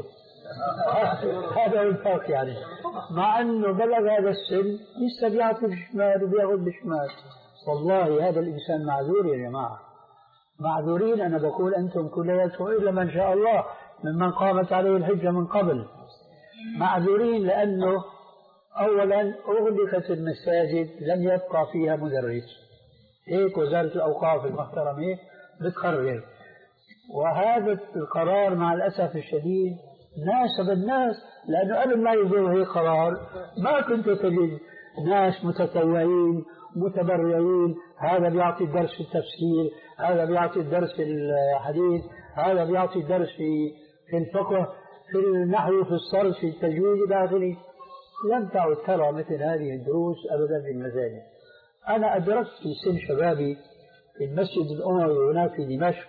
هذا هو الفرق. يعني مع أنه بلغ هذا السن لسه بيعطي بالشمال وبيأخذ بالشمال. والله هذا الإنسان معذور يا جماعة، معذورين. أنا بقول أنتم كلياتكم إلا من شاء الله ممن قامت عليه الحجة من قبل، معذورين. لأنه أولا أغلقت المساجد لم يبقى فيها مدرس، هيك وزارة الأوقاف المحترمة بتقرر. وهذا القرار مع الأسف الشديد ناسب الناس، لأنه قبل ما يجوا هيك قرار ما كنت تجد ناس متطوعين متبرعين، هذا بيعطي درس في التفسير، هذا بيعطي درس في الحديث، هذا بيعطي درس في في الفقه، في النحو، في الصرف، في التجويد إلى آخره. لم تعد ترى مثل هذه الدروس أبدا في المساجد. أنا أدركت في سن شبابي في المسجد الأموي هناك في دمشق،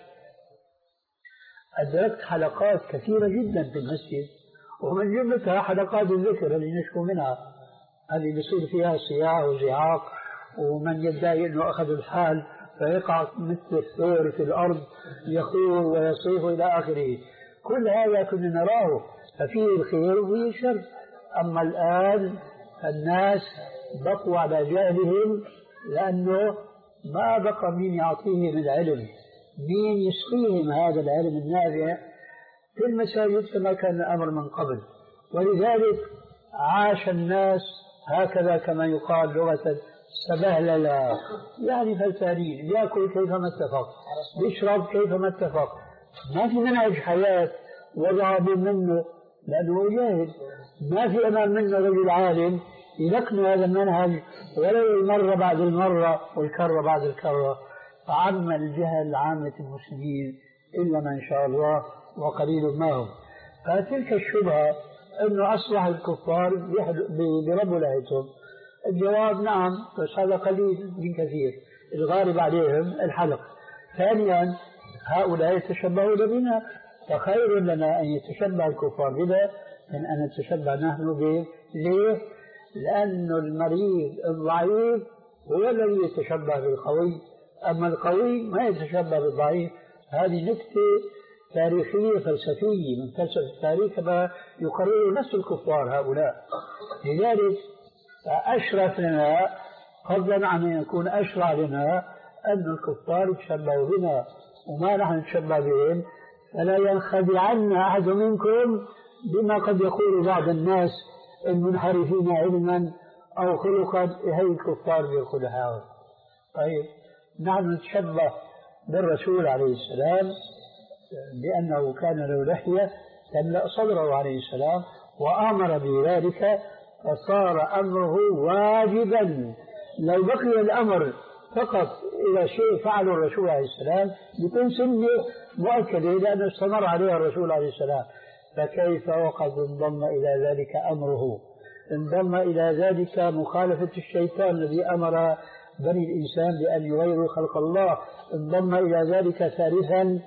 أدركت حلقات كثيرة جدا في المسجد، ومن جملتها حلقات الذكر اللي نشكو منها، اللي بيصير فيها صياح وزعاق، ومن يدعي أنه أخذ الحال فيقع مثل الثور في الأرض يخور ويصيح إلى آخره. كل هذا كنا نراه، ففيه الخير وفيه الشر. أما الآن الناس بقوا على جهلهم، لأنه ما بقى مين يعطيهم العلم، مين يسقيهم هذا العلم النافع في المساجد كما كان الأمر من قبل. ولذلك عاش الناس هكذا كما يقال لغة سبهللا، يعني فلتانين، يأكل كيفما اتفق، يشرب كيفما اتفق، ما في منهج حياة وضع منه لأنه جاهل، ما في أمام منه رجل عالم يلقن هذا المنهج ولو المرة بعد المرة والكرة بعد الكرة. فعم الجهل عامة المسلمين إلا من شاء الله وقليل ما هم. فتلك الشبهة أنه أصبح الكفار بربوا لهيتهم، الجواب نعم، بس هذا قليل من كثير، الغالب عليهم الحلق. ثانيا هؤلاء يتشبهون بنا، فخير لنا أن يتشبه الكفار بنا من أن نتشبه نحن به. ليه؟ لأن المريض الضعيف هو الذي يتشبه بالقوي، أما القوي ما يتشبه بالضعيف. هذه نكتة تاريخية فلسفية من فلسفة التاريخ كما يقرر نفس الكفار هؤلاء. لذلك أشرف لنا فضلا عن أن يكون أشرع لنا أن الكفار يتشبهوا بنا وما نحن نتشبه بهم. فلا ينخدعن أحد منكم بما قد يقول بعض الناس المنحرفين علما أو خلقا، هي الكفار بالخلحاء. طيب نحن نتشبه بالرسول عليه السلام لأنه كان له لحية تملأ صدره عليه السلام وأمر بذلك، فصار أمره واجبا. لو بقي الأمر فقط إلى شيء فعله الرسول عليه السلام بيكون سنة مؤكدة لأنه استمر عليها الرسول عليه السلام. فكيف وقد انضم إلى ذلك أمره، انضم إلى ذلك مخالفة الشيطان الذي أمر بني الإنسان بأن يغيروا خلق الله، انضم إلى ذلك ثالثا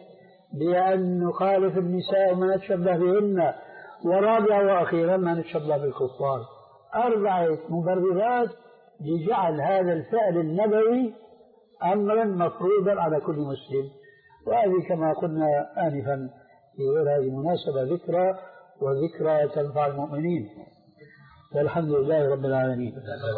بأن نخالف النساء ما نتشبه بهن، ورابعا وأخيرا ما نتشبه بالكفار. أربعة مبررات لجعل هذا الفعل النبوي أمرا مفروضا على كل مسلم. وهذه كما قلنا آنفا في غير هذه المناسبة ذكرى، وذكرى تنفع المؤمنين. والحمد لله رب العالمين.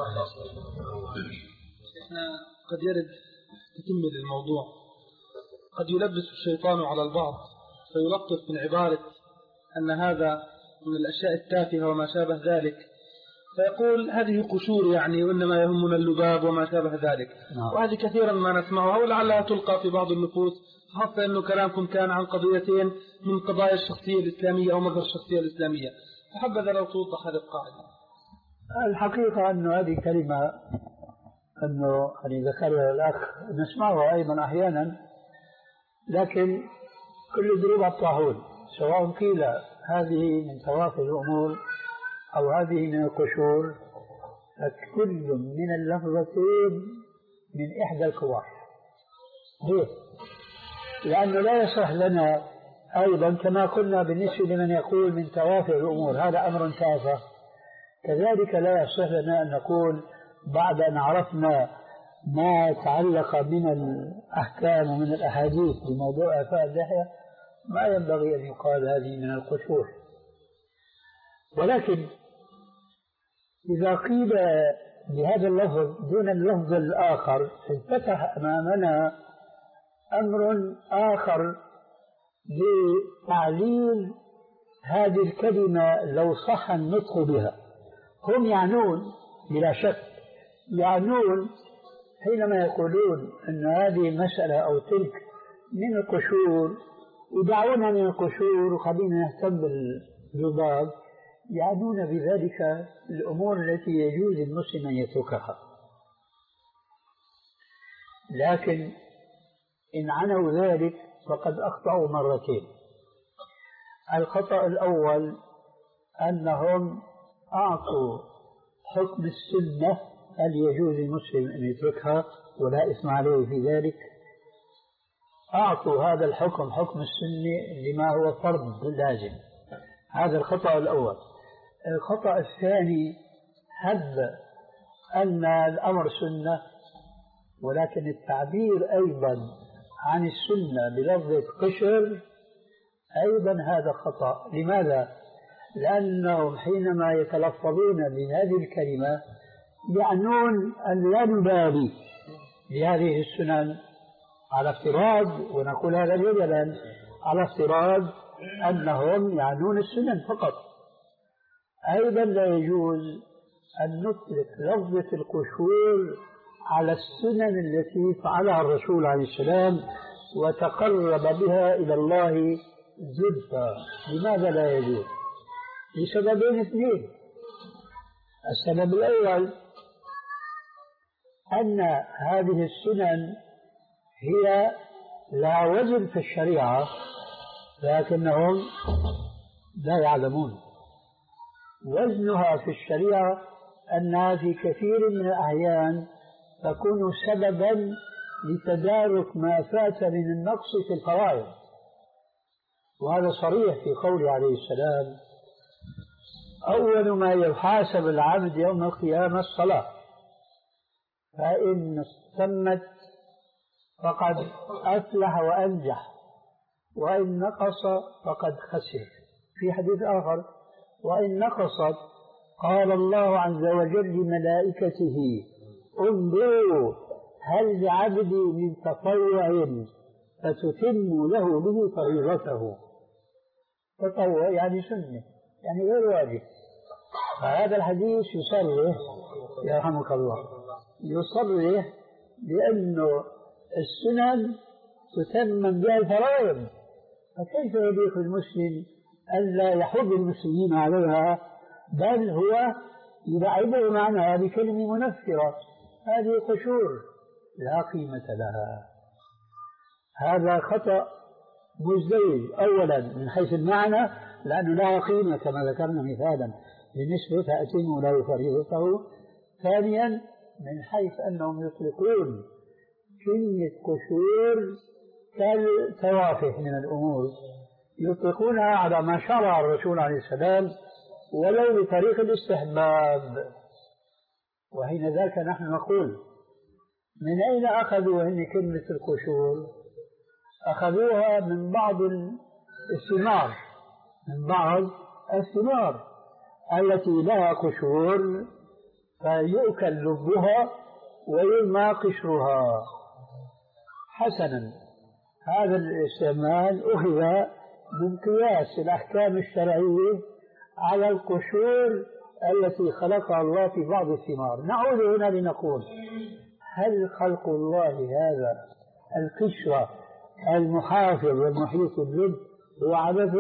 شيخنا قد يرد تكمل الموضوع، قد يلبس الشيطان على البعض فيلطف من عبارة أن هذا من الأشياء التافهة وما شابه ذلك، فيقول هذه قشور يعني، وإنما يهمنا اللباب وما شابه ذلك. نعم. وهذه كثيرا ما نسمعها ولعلها تلقى في بعض النفوس، خاصة أنه كلامكم كان عن قضيتين من قضايا الشخصية الإسلامية أو مظهر الشخصية الإسلامية، فحبذا لو توضح هذه القاعدة. الحقيقة أن هذه كلمة أنه يعني ذكرها الأخ نسمعها أيضا أحيانا، لكن كل ضروب الطاحون، سواء قيل هذه من توافه الأمور أو هذه من القشور، فكل من اللفظتين من إحدى الكبار. ليه؟ لأنه لا يصح لنا أيضا كما قلنا بالنسبة لمن يقول من توافه الأمور هذا أمر تافه، كذلك لا يصح لنا أن نقول بعد أن عرفنا ما يتعلق من الأحكام ومن الأحاديث بموضوع إعفاء اللحية ما ينبغي أن يقال هذه من القشور. ولكن إذا قيل بهذا اللفظ دون اللفظ الآخر انفتح أمامنا أمر آخر لتعليل هذه الكلمة لو صح النطق بها. هم يعنون بلا شك، يعنون حينما يقولون أن هذه المسألة أو تلك من القشور ودعونا من القشور وخلينا نهتم بالضباب، يعنون بذلك الأمور التي يجوز المسلم أن يتركها. لكن إن عنوا ذلك فقد أخطأوا مرتين. الخطأ الأول أنهم أعطوا حكم السنة هل يجوز المسلم أن يتركها ولا إثم عليه في ذلك، أعطوا هذا الحكم حكم السنة لما هو فرض لازم. هذا الخطأ الأول. الخطأ الثاني هب أن الأمر سنة، ولكن التعبير أيضا عن السنة بلفظة قشر أيضا هذا خطأ. لماذا؟ لأنهم حينما يتلفظون بهذه الكلمة يعنون أن لا نبالي بهذه السنن، على افتراض، ونقول هذا جدلا، على افتراض أنهم يعنون السنن فقط. أيضا لا يجوز أن نطلق لفظة القشور على السنن التي فعلها الرسول عليه السلام وتقرب بها إلى الله زلفى. لماذا لا يجوز؟ لسببين اثنين. السبب الأول أن هذه السنن هي لا وزن في الشريعة لكنهم لا يعلمون. وزنها في الشريعة أنها في كثير من الأحيان تكون سببا لتدارك ما فات من النقص في الفرائض، وهذا صريح في قوله عليه السلام: أول ما يحاسب العبد يوم القيامة الصلاة، فإن تمت فقد أفلح وأنجح، وإن نقص فقد خسر. في حديث آخر: وإن نقصت قال الله عز وجل لملائكته: انظروا هل لعبدي من تطوع فتتم له به فريضته. تطوع يعني سنة، يعني غير واجب. فهذا الحديث يصرح، يرحمك الله، يصرح بأنه السنن تتمم بها الفرائض، فكيف يليق المسلم ألا يحض المسلمين عليها، بل هو يلعبهم عنها بكلمة منفرة. هذه قشور لا قيمة لها. هذا خطأ مزدوج أولا من حيث المعنى، لأنه لا قيمة كما ذكرنا مثالا بالنسبة فأتموا له فريضته. ثانيا من حيث أنهم يطلقون كلمة قشور كالتوافه من الأمور، يطلقونها على ما شرع الرسول عليه السلام ولو بطريق الاستحباب. وحين ذاك نحن نقول: من أين أخذوا هن كلمة القشور؟ أخذوها من بعض الثمار، من بعض الثمار التي لها قشور فيؤكل لبها ويرمى قشرها. حسنا، هذا الاستعمال أخذ من قياس الأحكام الشرعية على القشور التي خلقها الله في بعض الثمار. نعود هنا لنقول: هل خلق الله هذا القشرة المحافظ والمحيط باللب هو عبث؟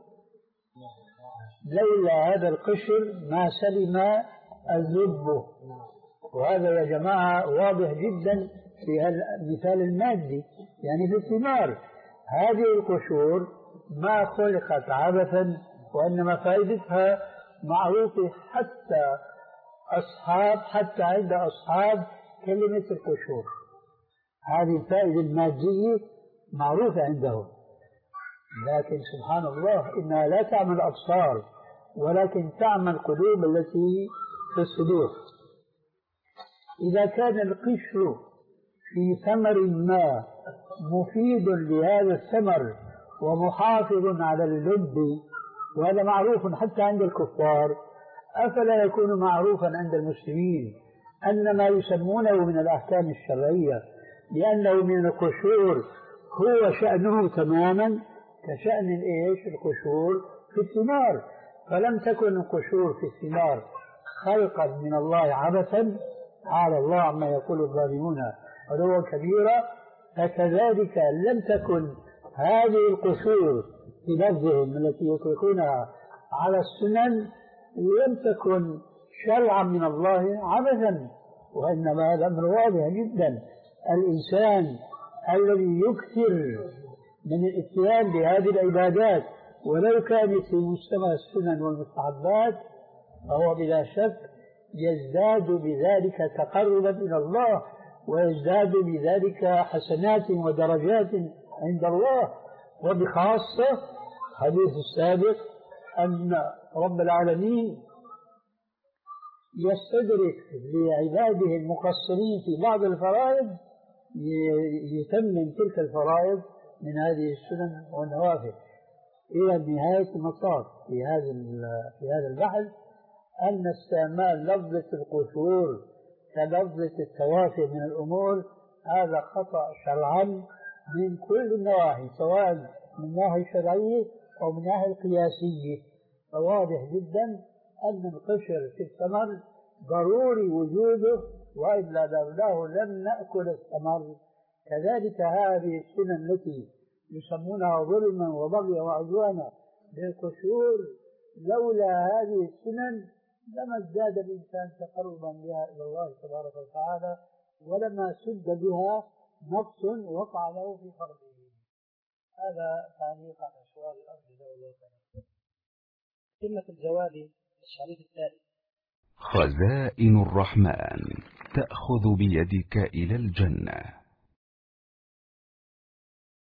لولا هذا القشر ما سلم اللب. وهذا يا جماعة واضح جدا في المثال المادي، يعني في الثمار. هذه القشور ما خلقت عبثا، وإنما فائدتها معروفة حتى أصحاب حتى عند أصحاب كلمة القشور. هذه الفائدة المادية معروفة عندهم، لكن سبحان الله إنها لا تعمل الأبصار ولكن تعمل القلوب التي في الصدور. إذا كان القشر في ثمر ما مفيد لهذا الثمر ومحافظ على اللب، وهذا معروف حتى عند الكفار، أفلا يكون معروفا عند المسلمين أن ما يسمونه من الأحكام الشرعية لأنه من القشور هو شأنه تماما كشأن الإيش القشور في الثمار؟ فلم تكن القشور في الثمار خلقا من الله عبثا، تعالى الله عما يقول الظالمون علوا كبيرا، فكذلك لم تكن هذه القشور في لفظهم التي يطلقونها على السنن لم تكن شرعا من الله عبثا، وإنما هذا أمر واضح جدا. الإنسان الذي يكثر من الاتيان بهذه العبادات ولو كانت في مجتمع السنن والمستحبات فهو بلا شك يزداد بذلك تقربا إلى الله، ويزداد بذلك حسنات ودرجات عند الله. وبخاصة حديث السابق أن رب العالمين يستدرك لعباده المقصرين في بعض الفرائض يتمم تلك الفرائض من هذه السنن والنوافل. إلى نهاية المطاف في هذا في هذا البحث أن استعمال لفظة القشور كلفظة التوافه من الأمور هذا خطأ شرعا من كل النواحي، سواء من الناحية الشرعية أو من الناحية القياسية. فواضح جدا أن القشر في الثمر ضروري وجوده، وإلا لولاه لم نأكل الثمر. كذلك هذه السنن التي يسمونها ظلما وبغيا وعدوانا بالقشور، لولا هذه السنن لما ازداد الإنسان تقربا بها إلى الله تبارك وتعالى، ولما سد بها نقص وقع له في فرضه. هذا تعليق على سؤال الأرض الله تعالى. قمة الجواب الشريف التالي: خزائن الرحمن تأخذ بيدك إلى الجنة.